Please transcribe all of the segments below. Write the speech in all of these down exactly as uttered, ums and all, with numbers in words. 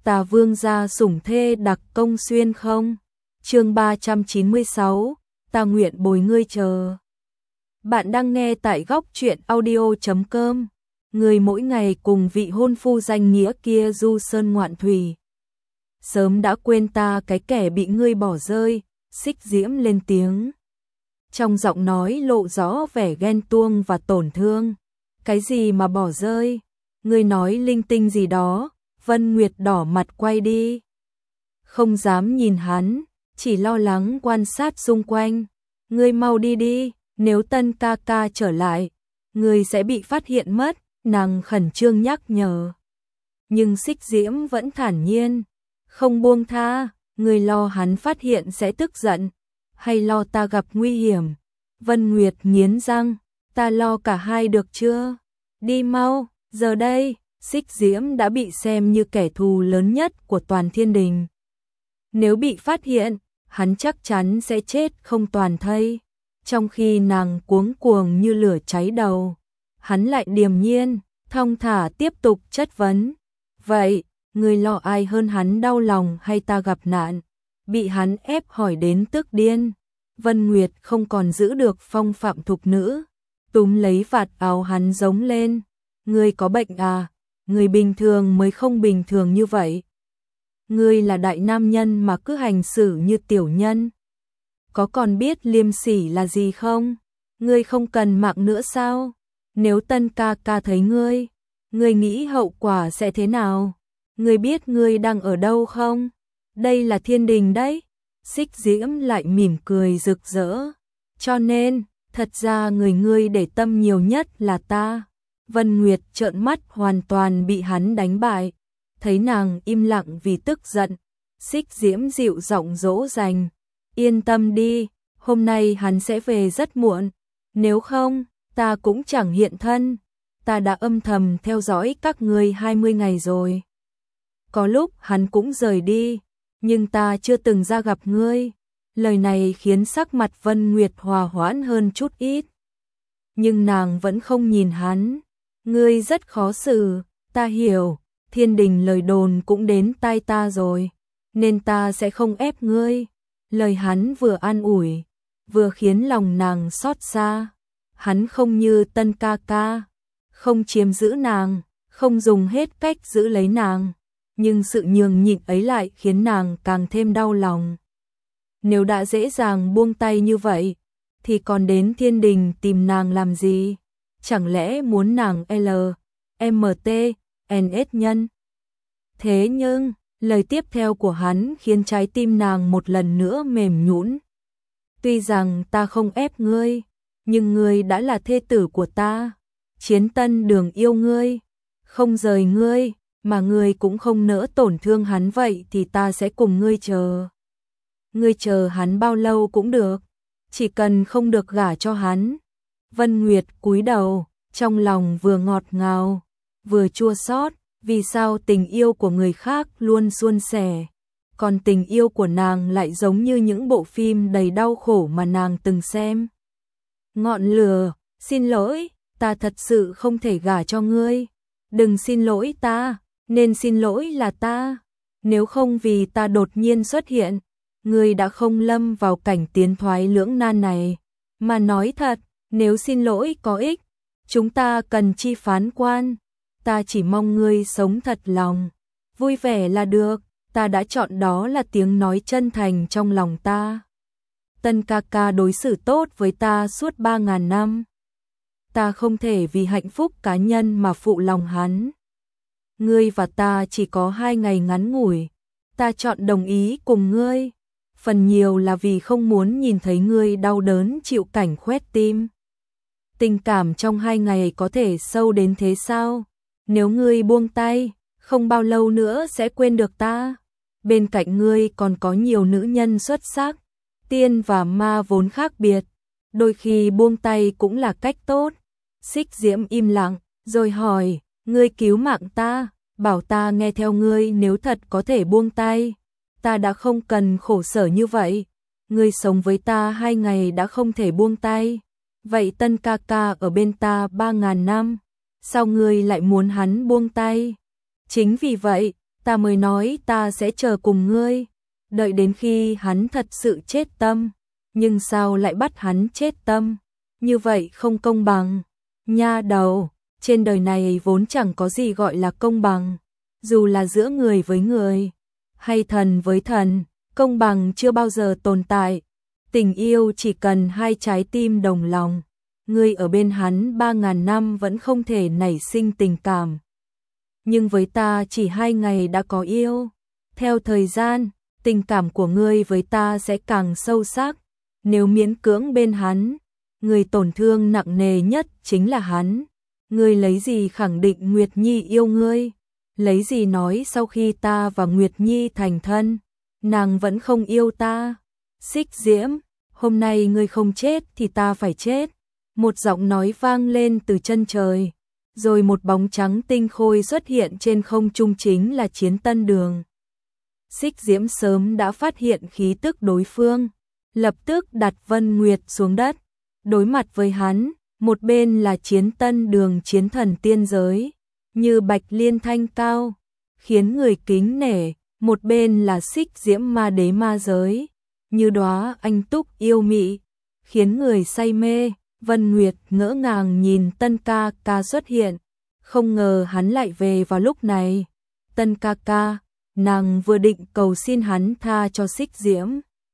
ta vương gia sủng thê đặc công xuyên không? Chương ba trăm chín mươi sáu, ta nguyện bồi ngươi chờ. Bạn đang nghe tại góc truyện audio chấm com. Người mỗi ngày cùng vị hôn phu danh nghĩa kia du sơn ngoạn thủy. Sớm đã quên ta cái kẻ bị ngươi bỏ rơi, Xích Diễm lên tiếng. Trong giọng nói lộ rõ vẻ ghen tuông và tổn thương. Cái gì mà bỏ rơi? Ngươi nói linh tinh gì đó? Vân Nguyệt đỏ mặt quay đi. Không dám nhìn hắn, chỉ lo lắng quan sát xung quanh. Ngươi mau đi đi, nếu Tân ca ca trở lại, ngươi sẽ bị phát hiện mất, nàng khẩn trương nhắc nhở. Nhưng Xích Diễm vẫn thản nhiên, không buông tha, ngươi lo hắn phát hiện sẽ tức giận, hay lo ta gặp nguy hiểm? Vân Nguyệt nghiến răng, ta lo cả hai được chưa? Đi mau, giờ đây, Xích Diễm đã bị xem như kẻ thù lớn nhất của toàn thiên đình. Nếu bị phát hiện, hắn chắc chắn sẽ chết không toàn thây. Trong khi nàng cuống cuồng như lửa cháy đầu, hắn lại điềm nhiên, thong thả tiếp tục chất vấn. Vậy, người lo ai hơn hắn đau lòng hay ta gặp nạn? Bị hắn ép hỏi đến tức điên. Vân Nguyệt không còn giữ được phong phạm thục nữ, túm lấy vạt áo hắn giống lên. Ngươi có bệnh à? Người bình thường mới không bình thường như vậy. Ngươi là đại nam nhân mà cứ hành xử như tiểu nhân. Có còn biết liêm sỉ là gì không? Ngươi không cần mạng nữa sao? Nếu Tân ca ca thấy ngươi, ngươi nghĩ hậu quả sẽ thế nào? Ngươi biết ngươi đang ở đâu không? Đây là thiên đình đấy. Xích Diễm lại mỉm cười rực rỡ. Cho nên, thật ra người ngươi để tâm nhiều nhất là ta. Vân Nguyệt trợn mắt hoàn toàn bị hắn đánh bại. Thấy nàng im lặng vì tức giận, Xích Diễm dịu giọng dỗ dành. Yên tâm đi, hôm nay hắn sẽ về rất muộn. Nếu không, ta cũng chẳng hiện thân. Ta đã âm thầm theo dõi các ngươi hai mươi ngày rồi. Có lúc hắn cũng rời đi, nhưng ta chưa từng ra gặp ngươi. Lời này khiến sắc mặt Vân Nguyệt hòa hoãn hơn chút ít. Nhưng nàng vẫn không nhìn hắn. Ngươi rất khó xử, ta hiểu, thiên đình lời đồn cũng đến tai ta rồi, nên ta sẽ không ép ngươi. Lời hắn vừa an ủi, vừa khiến lòng nàng xót xa. Hắn không như Tân ca ca, không chiếm giữ nàng, không dùng hết cách giữ lấy nàng, nhưng sự nhường nhịn ấy lại khiến nàng càng thêm đau lòng. Nếu đã dễ dàng buông tay như vậy, thì còn đến thiên đình tìm nàng làm gì? Chẳng lẽ muốn nàng L, M T, N S nhân? Thế nhưng, lời tiếp theo của hắn khiến trái tim nàng một lần nữa mềm nhũn. Tuy rằng ta không ép ngươi, nhưng ngươi đã là thê tử của ta. Chiến Tân Đường yêu ngươi, không rời ngươi, mà ngươi cũng không nỡ tổn thương hắn, vậy thì ta sẽ cùng ngươi chờ. Ngươi chờ hắn bao lâu cũng được, chỉ cần không được gả cho hắn. Vân Nguyệt cúi đầu, trong lòng vừa ngọt ngào, vừa chua xót. Vì sao tình yêu của người khác luôn suôn sẻ, còn tình yêu của nàng lại giống như những bộ phim đầy đau khổ mà nàng từng xem? Ngọn lửa, xin lỗi, ta thật sự không thể gả cho ngươi. Đừng xin lỗi ta, nên xin lỗi là ta. Nếu không vì ta đột nhiên xuất hiện, ngươi đã không lâm vào cảnh tiến thoái lưỡng nan này. Mà nói thật, nếu xin lỗi có ích, chúng ta cần chi phán quan. Ta chỉ mong ngươi sống thật lòng, vui vẻ là được, ta đã chọn đó là tiếng nói chân thành trong lòng ta. Tân ca ca đối xử tốt với ta suốt ba ngàn năm. Ta không thể vì hạnh phúc cá nhân mà phụ lòng hắn. Ngươi và ta chỉ có hai ngày ngắn ngủi, ta chọn đồng ý cùng ngươi. Phần nhiều là vì không muốn nhìn thấy ngươi đau đớn chịu cảnh khoét tim. Tình cảm trong hai ngày có thể sâu đến thế sao? Nếu ngươi buông tay, không bao lâu nữa sẽ quên được ta. Bên cạnh ngươi còn có nhiều nữ nhân xuất sắc. Tiên và ma vốn khác biệt, đôi khi buông tay cũng là cách tốt. Xích Diễm im lặng, rồi hỏi, ngươi cứu mạng ta, bảo ta nghe theo ngươi. Nếu thật có thể buông tay, ta đã không cần khổ sở như vậy. Ngươi sống với ta hai ngày đã không thể buông tay, vậy Tân ca ca ở bên ta ba ngàn năm, sao ngươi lại muốn hắn buông tay? Chính vì vậy, ta mới nói ta sẽ chờ cùng ngươi, đợi đến khi hắn thật sự chết tâm, nhưng sao lại bắt hắn chết tâm, như vậy không công bằng. Nha đầu, trên đời này vốn chẳng có gì gọi là công bằng, dù là giữa người với người, hay thần với thần, công bằng chưa bao giờ tồn tại. Tình yêu chỉ cần hai trái tim đồng lòng, ngươi ở bên hắn ba ngàn năm vẫn không thể nảy sinh tình cảm. Nhưng với ta chỉ hai ngày đã có yêu, theo thời gian, tình cảm của ngươi với ta sẽ càng sâu sắc. Nếu miễn cưỡng bên hắn, người tổn thương nặng nề nhất chính là hắn. Ngươi lấy gì khẳng định Nguyệt Nhi yêu ngươi? Lấy gì nói sau khi ta và Nguyệt Nhi thành thân, nàng vẫn không yêu ta? Xích Diễm, hôm nay ngươi không chết thì ta phải chết. Một giọng nói vang lên từ chân trời, rồi một bóng trắng tinh khôi xuất hiện trên không trung, chính là Chiến Tân Đường. Xích Diễm sớm đã phát hiện khí tức đối phương, lập tức đặt Vân Nguyệt xuống đất, đối mặt với hắn. Một bên là Chiến Tân Đường chiến thần tiên giới, như bạch liên thanh cao, khiến người kính nể, một bên là Xích Diễm ma đế ma giới, như đóa anh túc yêu mị, khiến người say mê. Vân Nguyệt ngỡ ngàng nhìn Tân ca ca xuất hiện, không ngờ hắn lại về vào lúc này. Tân ca ca, nàng vừa định cầu xin hắn tha cho Xích Diễm,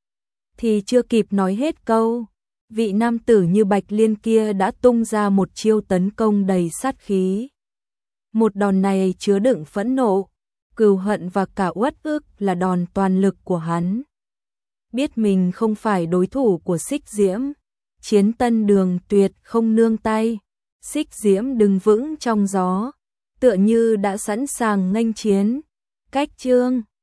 thì chưa kịp nói hết câu, vị nam tử như bạch liên kia đã tung ra một chiêu tấn công đầy sát khí. Một đòn này chứa đựng phẫn nộ, cừu hận và cả uất ức, là đòn toàn lực của hắn. Biết mình không phải đối thủ của Xích Diễm, Chiến Tân Đường tuyệt không nương tay. Xích Diễm đứng vững trong gió, tựa như đã sẵn sàng nghênh chiến. Cách chương